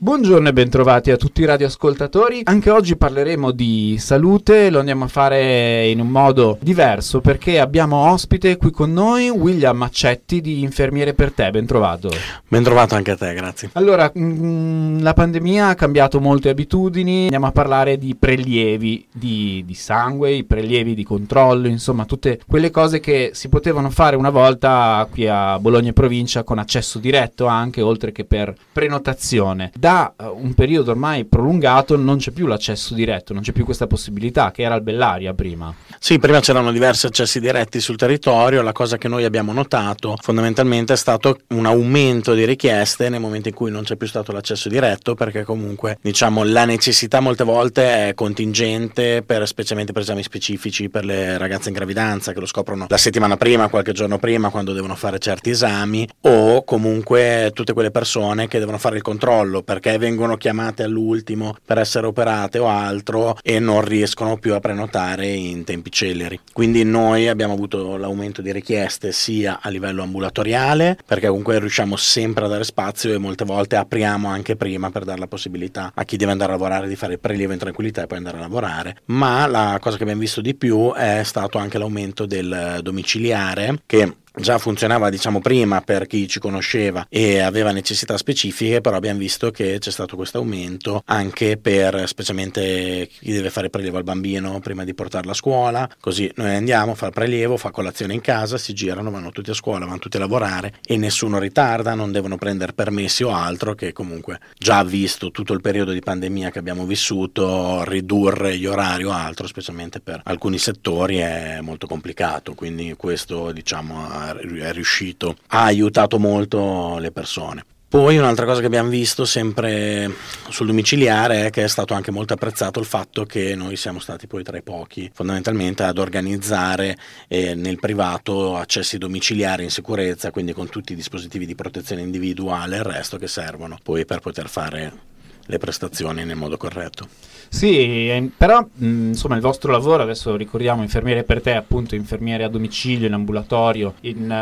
Buongiorno e bentrovati a tutti i radioascoltatori. Anche oggi parleremo di salute, lo andiamo a fare in un modo diverso perché abbiamo ospite qui con noi William Accetti di Infermiere per Te. Bentrovato. Bentrovato anche a te, grazie. Allora, la pandemia ha cambiato molte abitudini, andiamo a parlare di prelievi di sangue, i prelievi di controllo, insomma tutte quelle cose che si potevano fare una volta qui a Bologna e provincia con accesso diretto anche, oltre che per prenotazione. Da un periodo ormai prolungato non c'è più l'accesso diretto, non c'è più questa possibilità che era al Bellaria prima. Sì, prima c'erano diversi accessi diretti sul territorio. La cosa che noi abbiamo notato fondamentalmente è stato un aumento di richieste nel momento in cui non c'è più stato l'accesso diretto, perché comunque diciamo la necessità molte volte è contingente specialmente per esami specifici per le ragazze in gravidanza che lo scoprono la settimana prima, qualche giorno prima, quando devono fare certi esami, o comunque tutte quelle persone che devono fare il controllo perché vengono chiamate all'ultimo per essere operate o altro e non riescono più a prenotare in tempi celeri. Quindi noi abbiamo avuto l'aumento di richieste sia a livello ambulatoriale, perché comunque riusciamo sempre a dare spazio e molte volte apriamo anche prima per dare la possibilità a chi deve andare a lavorare di fare il prelievo in tranquillità e poi andare a lavorare. Ma la cosa che abbiamo visto di più è stato anche l'aumento del domiciliare, che già funzionava diciamo prima per chi ci conosceva e aveva necessità specifiche, però abbiamo visto che c'è stato questo aumento anche per specialmente chi deve fare prelievo al bambino prima di portarlo a scuola, così noi andiamo a fare prelievo, fa colazione in casa, si girano, vanno tutti a scuola, vanno tutti a lavorare e nessuno ritarda, non devono prendere permessi o altro, che comunque già visto tutto il periodo di pandemia che abbiamo vissuto, ridurre gli orari o altro specialmente per alcuni settori è molto complicato, quindi questo diciamo è riuscito, ha aiutato molto le persone. Poi un'altra cosa che abbiamo visto sempre sul domiciliare è che è stato anche molto apprezzato il fatto che noi siamo stati poi tra i pochi fondamentalmente ad organizzare nel privato accessi domiciliari in sicurezza, quindi con tutti i dispositivi di protezione individuale e il resto che servono poi per poter fare le prestazioni nel modo corretto. Sì, però insomma il vostro lavoro, adesso ricordiamo Infermiere per Te, appunto infermiere a domicilio, in ambulatorio,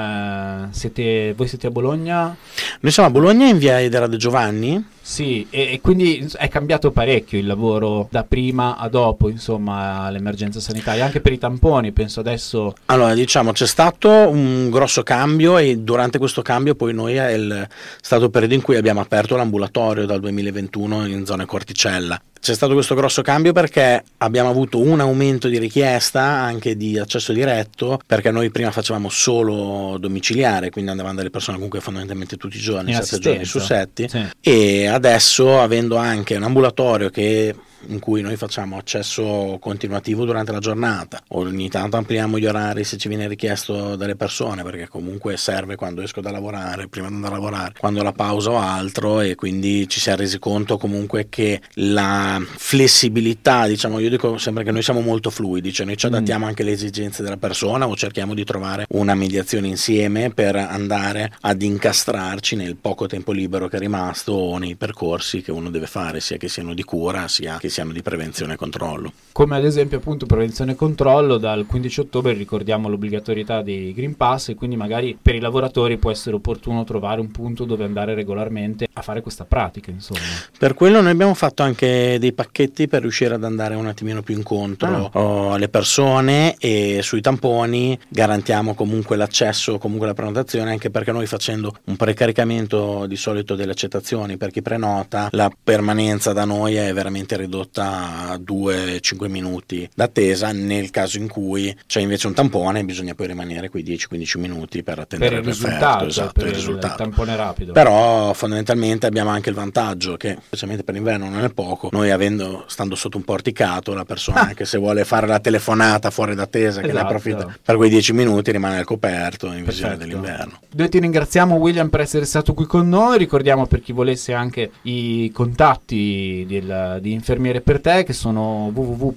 voi siete a Bologna? Noi siamo a Bologna in via Edera De Giovanni. Sì, e quindi è cambiato parecchio il lavoro da prima a dopo, insomma, l'emergenza sanitaria, anche per i tamponi, penso adesso. Allora, diciamo, c'è stato un grosso cambio e durante questo cambio poi noi è stato il periodo in cui abbiamo aperto l'ambulatorio dal 2021 in zona Corticella. C'è stato questo grosso cambio perché abbiamo avuto un aumento di richiesta anche di accesso diretto, perché noi prima facevamo solo domiciliare, quindi andavano delle persone comunque fondamentalmente tutti i giorni, 7 giorni su 7, sì. E adesso avendo anche un ambulatorio in cui noi facciamo accesso continuativo durante la giornata, ogni tanto ampliamo gli orari se ci viene richiesto dalle persone, perché comunque serve quando esco da lavorare, prima di andare a lavorare, quando la pausa o altro, e quindi ci si è resi conto comunque che la flessibilità, diciamo, io dico sempre che noi siamo molto fluidi, cioè noi ci adattiamo anche alle esigenze della persona o cerchiamo di trovare una mediazione insieme per andare ad incastrarci nel poco tempo libero che è rimasto o nei percorsi che uno deve fare, sia che siano di cura sia che siano di prevenzione e controllo. Come ad esempio appunto prevenzione e controllo, dal 15 ottobre ricordiamo l'obbligatorietà dei Green Pass, e quindi magari per i lavoratori può essere opportuno trovare un punto dove andare regolarmente a fare questa pratica, insomma. Per quello noi abbiamo fatto anche dei pacchetti per riuscire ad andare un attimino più incontro alle persone, e sui tamponi garantiamo comunque l'accesso, comunque la prenotazione, anche perché noi facendo un precaricamento di solito delle accettazioni per chi prenota, la permanenza da noi è veramente ridotta a 2-5 minuti d'attesa. Nel caso in cui c'è invece un tampone bisogna poi rimanere quei 10-15 minuti per attendere il risultato, esatto, per il tampone rapido. Però fondamentalmente abbiamo anche il vantaggio che specialmente per l'inverno non è poco, noi stando sotto un porticato, la persona anche se vuole fare la telefonata fuori d'attesa, che ne approfitta per quei 10 minuti, rimane al coperto in visione dell'inverno. Noi ti ringraziamo, William, per essere stato qui con noi. Ricordiamo per chi volesse anche i contatti di Infermiere per Te, che sono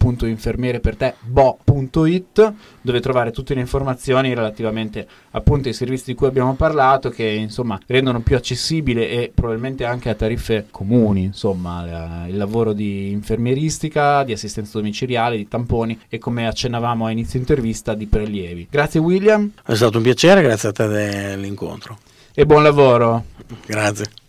www.infermierepertebo.it, dove trovare tutte le informazioni relativamente appunto ai servizi di cui abbiamo parlato, che insomma rendono più accessibile e probabilmente anche a tariffe comuni insomma il lavoro di infermieristica, di assistenza domiciliare, di tamponi e, come accennavamo a inizio intervista, di prelievi. Grazie William. È stato un piacere, grazie a te dell'incontro. E buon lavoro. Grazie.